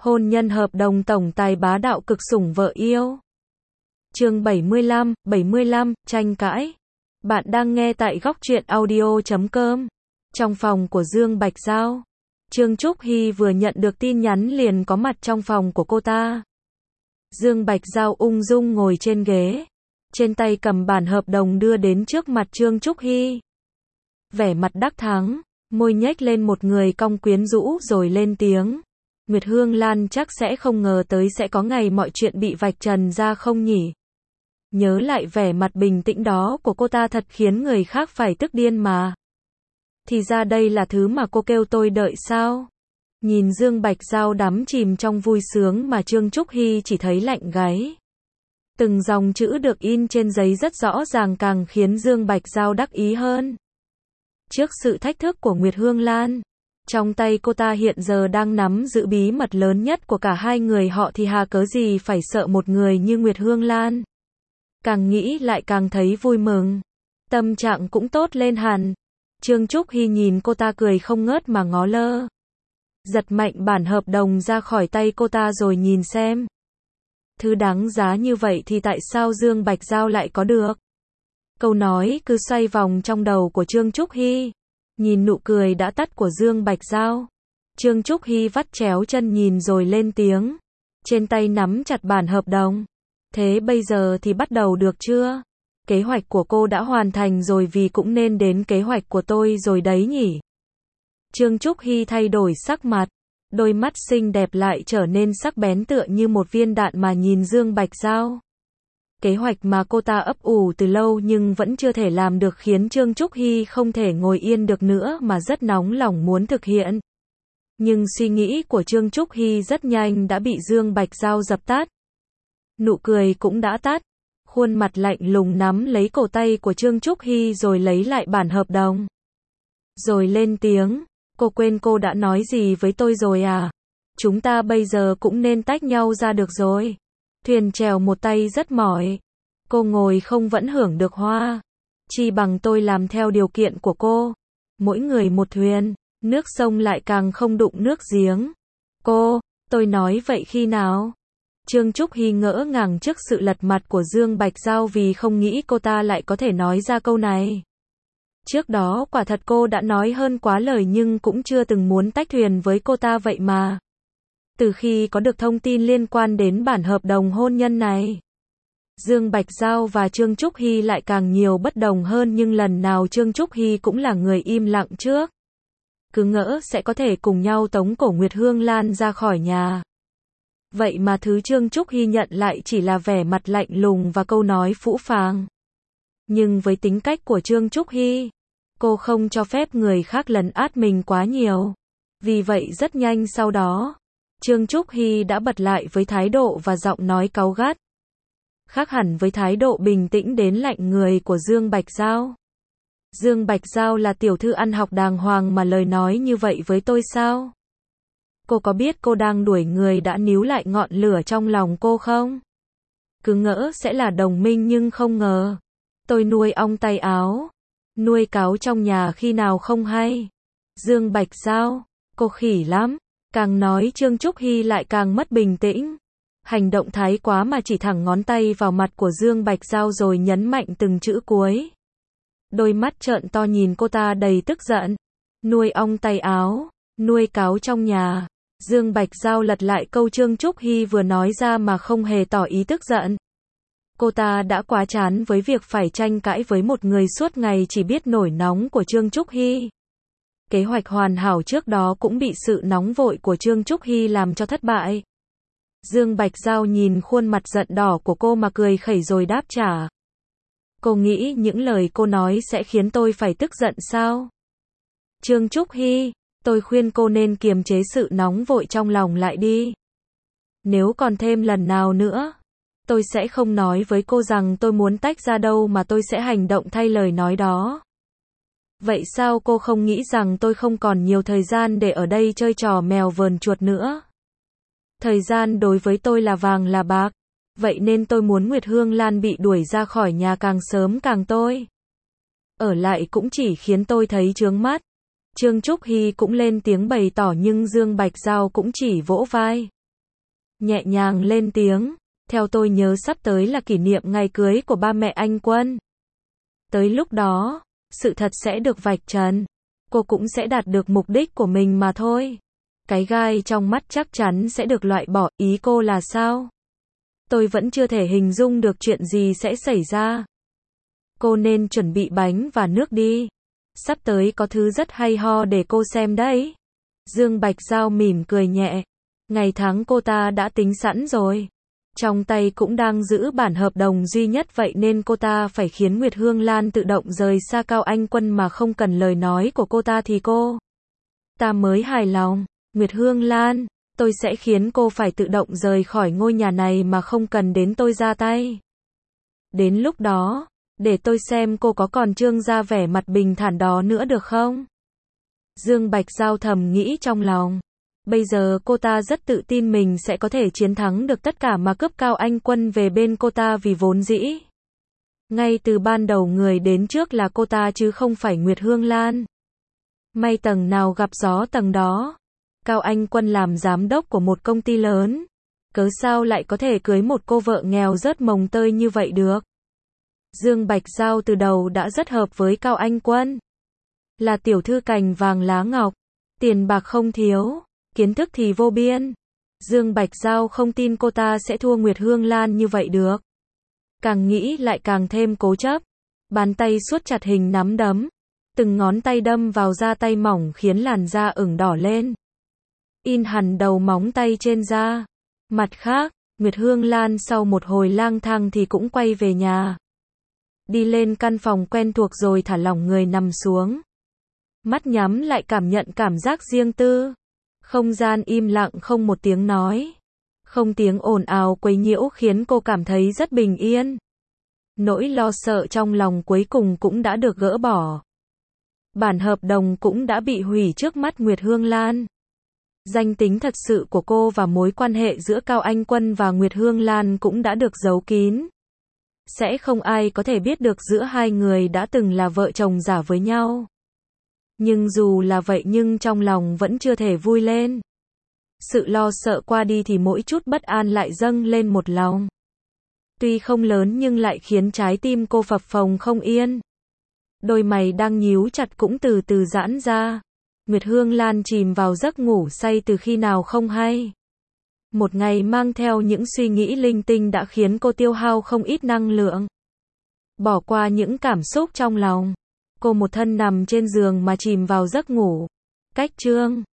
Hôn nhân hợp đồng tổng tài bá đạo cực sủng vợ yêu. Chương 75, tranh cãi. Bạn đang nghe tại góc truyện audio.com. Trong phòng của Dương Bạch Giao, Trương Trúc Hy vừa nhận được tin nhắn liền có mặt trong phòng của cô ta. Dương Bạch Giao ung dung ngồi trên ghế, trên tay cầm bản hợp đồng đưa đến trước mặt Trương Trúc Hy. Vẻ mặt đắc thắng, môi nhếch lên một người cong quyến rũ rồi lên tiếng. Nguyệt Hương Lan chắc sẽ không ngờ tới sẽ có ngày mọi chuyện bị vạch trần ra không nhỉ? Nhớ lại vẻ mặt bình tĩnh đó của cô ta thật khiến người khác phải tức điên mà. Thì ra đây là thứ mà cô kêu tôi đợi sao? Nhìn Dương Bạch Giao đắm chìm trong vui sướng mà Trương Trúc Hy chỉ thấy lạnh gáy. Từng dòng chữ được in trên giấy rất rõ ràng càng khiến Dương Bạch Giao đắc ý hơn. Trước sự thách thức của Nguyệt Hương Lan, trong tay cô ta hiện giờ đang nắm giữ bí mật lớn nhất của cả hai người họ thì hà cớ gì phải sợ một người như Nguyệt Hương Lan. Càng nghĩ lại càng thấy vui mừng, tâm trạng cũng tốt lên hẳn. Trương Trúc Hy nhìn cô ta cười không ngớt mà ngó lơ. Giật mạnh bản hợp đồng ra khỏi tay cô ta rồi nhìn xem. Thứ đáng giá như vậy thì tại sao Dương Bạch Giao lại có được? Câu nói cứ xoay vòng trong đầu của Trương Trúc Hy. Nhìn nụ cười đã tắt của Dương Bạch Giao, Trương Trúc Hy vắt chéo chân nhìn rồi lên tiếng. Trên tay nắm chặt bản hợp đồng. Thế bây giờ thì bắt đầu được chưa? Kế hoạch của cô đã hoàn thành rồi vì cũng nên đến kế hoạch của tôi rồi đấy nhỉ? Trương Trúc Hy thay đổi sắc mặt. Đôi mắt xinh đẹp lại trở nên sắc bén tựa như một viên đạn mà nhìn Dương Bạch Giao. Kế hoạch mà cô ta ấp ủ từ lâu nhưng vẫn chưa thể làm được khiến Trương Trúc Hy không thể ngồi yên được nữa mà rất nóng lòng muốn thực hiện. Nhưng suy nghĩ của Trương Trúc Hy rất nhanh đã bị Dương Bạch Giao dập tắt. Nụ cười cũng đã tắt. Khuôn mặt lạnh lùng nắm lấy cổ tay của Trương Trúc Hy rồi lấy lại bản hợp đồng. Rồi lên tiếng, cô quên cô đã nói gì với tôi rồi à? Chúng ta bây giờ cũng nên tách nhau ra được rồi. Thuyền chèo một tay rất mỏi. Cô ngồi không vẫn hưởng được hoa. Chi bằng tôi làm theo điều kiện của cô. Mỗi người một thuyền, nước sông lại càng không đụng nước giếng. Tôi nói vậy khi nào? Trương Trúc Hy ngỡ ngàng trước sự lật mặt của Dương Bạch Giao vì không nghĩ cô ta lại có thể nói ra câu này. Trước đó quả thật cô đã nói hơn quá lời nhưng cũng chưa từng muốn tách thuyền với cô ta vậy mà. Từ khi có được thông tin liên quan đến bản hợp đồng hôn nhân này, Dương Bạch Giao và Trương Trúc Hy lại càng nhiều bất đồng hơn nhưng lần nào Trương Trúc Hy cũng là người im lặng trước. Cứ ngỡ sẽ có thể cùng nhau tống cổ Nguyệt Hương Lan ra khỏi nhà. Vậy mà thứ Trương Trúc Hy nhận lại chỉ là vẻ mặt lạnh lùng và câu nói phũ phàng. Nhưng với tính cách của Trương Trúc Hy, cô không cho phép người khác lấn át mình quá nhiều. Vì vậy rất nhanh sau đó, Trương Trúc Hy đã bật lại với thái độ và giọng nói cáu gắt. Khác hẳn với thái độ bình tĩnh đến lạnh người của Dương Bạch Giao. Dương Bạch Giao là tiểu thư ăn học đàng hoàng mà lời nói như vậy với tôi sao? Cô có biết cô đang đuổi người đã níu lại ngọn lửa trong lòng cô không? Cứ ngỡ sẽ là đồng minh nhưng không ngờ. Tôi nuôi ong tay áo, nuôi cáo trong nhà khi nào không hay. Dương Bạch Giao, cô khỉ lắm. Càng nói Trương Trúc Hy lại càng mất bình tĩnh. Hành động thái quá mà chỉ thẳng ngón tay vào mặt của Dương Bạch Giao rồi nhấn mạnh từng chữ cuối. Đôi mắt trợn to nhìn cô ta đầy tức giận. Nuôi ong tay áo, nuôi cáo trong nhà. Dương Bạch Giao lật lại câu Trương Trúc Hy vừa nói ra mà không hề tỏ ý tức giận. Cô ta đã quá chán với việc phải tranh cãi với một người suốt ngày chỉ biết nổi nóng của Trương Trúc Hy. Kế hoạch hoàn hảo trước đó cũng bị sự nóng vội của Trương Trúc Hy làm cho thất bại. Dương Bạch Giao nhìn khuôn mặt giận đỏ của cô mà cười khẩy rồi đáp trả. Cô nghĩ những lời cô nói sẽ khiến tôi phải tức giận sao? Trương Trúc Hy, tôi khuyên cô nên kiềm chế sự nóng vội trong lòng lại đi. Nếu còn thêm lần nào nữa, tôi sẽ không nói với cô rằng tôi muốn tách ra đâu mà tôi sẽ hành động thay lời nói đó. Vậy sao cô không nghĩ rằng tôi không còn nhiều thời gian để ở đây chơi trò mèo vờn chuột nữa? Thời gian đối với tôi là vàng là bạc. Vậy nên tôi muốn Nguyệt Hương Lan bị đuổi ra khỏi nhà càng sớm càng tôi. Ở lại cũng chỉ khiến tôi thấy chướng mắt. Trương Trúc Hy cũng lên tiếng bày tỏ nhưng Dương Bạch Giao cũng chỉ vỗ vai. nhẹ nhàng lên tiếng, theo tôi nhớ sắp tới là kỷ niệm ngày cưới của ba mẹ anh Quân. Tới lúc đó, sự thật sẽ được vạch trần. Cô cũng sẽ đạt được mục đích của mình mà thôi. Cái gai trong mắt chắc chắn sẽ được loại bỏ, ý cô là sao? Tôi vẫn chưa thể hình dung được chuyện gì sẽ xảy ra. Cô nên chuẩn bị bánh và nước đi. Sắp tới có thứ rất hay ho để cô xem đấy. Dương Bạch Giao mỉm cười nhẹ. Ngày tháng cô ta đã tính sẵn rồi. Trong tay cũng đang giữ bản hợp đồng duy nhất, vậy nên cô ta phải khiến Nguyệt Hương Lan tự động rời xa Cao Anh Quân mà không cần lời nói của cô ta thì cô ta mới hài lòng. Nguyệt Hương Lan, tôi sẽ khiến cô phải tự động rời khỏi ngôi nhà này mà không cần đến tôi ra tay. Đến lúc đó, để tôi xem cô có còn trương ra vẻ mặt bình thản đó nữa được không? Dương Bạch Giao thầm nghĩ trong lòng. Bây giờ cô ta rất tự tin mình sẽ có thể chiến thắng được tất cả mà cướp Cao Anh Quân về bên cô ta, vì vốn dĩ ngay từ ban đầu người đến trước là cô ta chứ không phải Nguyệt Hương Lan. May tầng nào gặp gió tầng đó. Cao Anh Quân làm giám đốc của một công ty lớn. Cớ sao lại có thể cưới một cô vợ nghèo rớt mồng tơi như vậy được? Dương Bạch Giao từ đầu đã rất hợp với Cao Anh Quân. Là tiểu thư cành vàng lá ngọc. Tiền bạc không thiếu. Kiến thức thì vô biên. Dương Bạch Giao không tin cô ta sẽ thua Nguyệt Hương Lan như vậy được. Càng nghĩ lại càng thêm cố chấp. Bàn tay siết chặt hình nắm đấm. Từng ngón tay đâm vào da tay mỏng khiến làn da ửng đỏ lên. In hẳn đầu móng tay trên da. Mặt khác, Nguyệt Hương Lan sau một hồi lang thang thì cũng quay về nhà. Đi lên căn phòng quen thuộc rồi thả lỏng người nằm xuống. Mắt nhắm lại cảm nhận cảm giác riêng tư. Không gian im lặng, không một tiếng nói. Không tiếng ồn ào quấy nhiễu khiến cô cảm thấy rất bình yên. Nỗi lo sợ trong lòng cuối cùng cũng đã được gỡ bỏ. Bản hợp đồng cũng đã bị hủy trước mắt Nguyệt Hương Lan. Danh tính thật sự của cô và mối quan hệ giữa Cao Anh Quân và Nguyệt Hương Lan cũng đã được giấu kín. Sẽ không ai có thể biết được giữa hai người đã từng là vợ chồng giả với nhau. Nhưng dù là vậy nhưng trong lòng vẫn chưa thể vui lên. Sự lo sợ qua đi thì mỗi chút bất an lại dâng lên một lòng. Tuy không lớn nhưng lại khiến trái tim cô phập phồng không yên. Đôi mày đang nhíu chặt cũng từ từ giãn ra. Nguyệt Hương Lan chìm vào giấc ngủ say từ khi nào không hay. Một ngày mang theo những suy nghĩ linh tinh đã khiến cô tiêu hao không ít năng lượng. Bỏ qua những cảm xúc trong lòng. Cô một thân nằm trên giường mà chìm vào giấc ngủ. Cách chương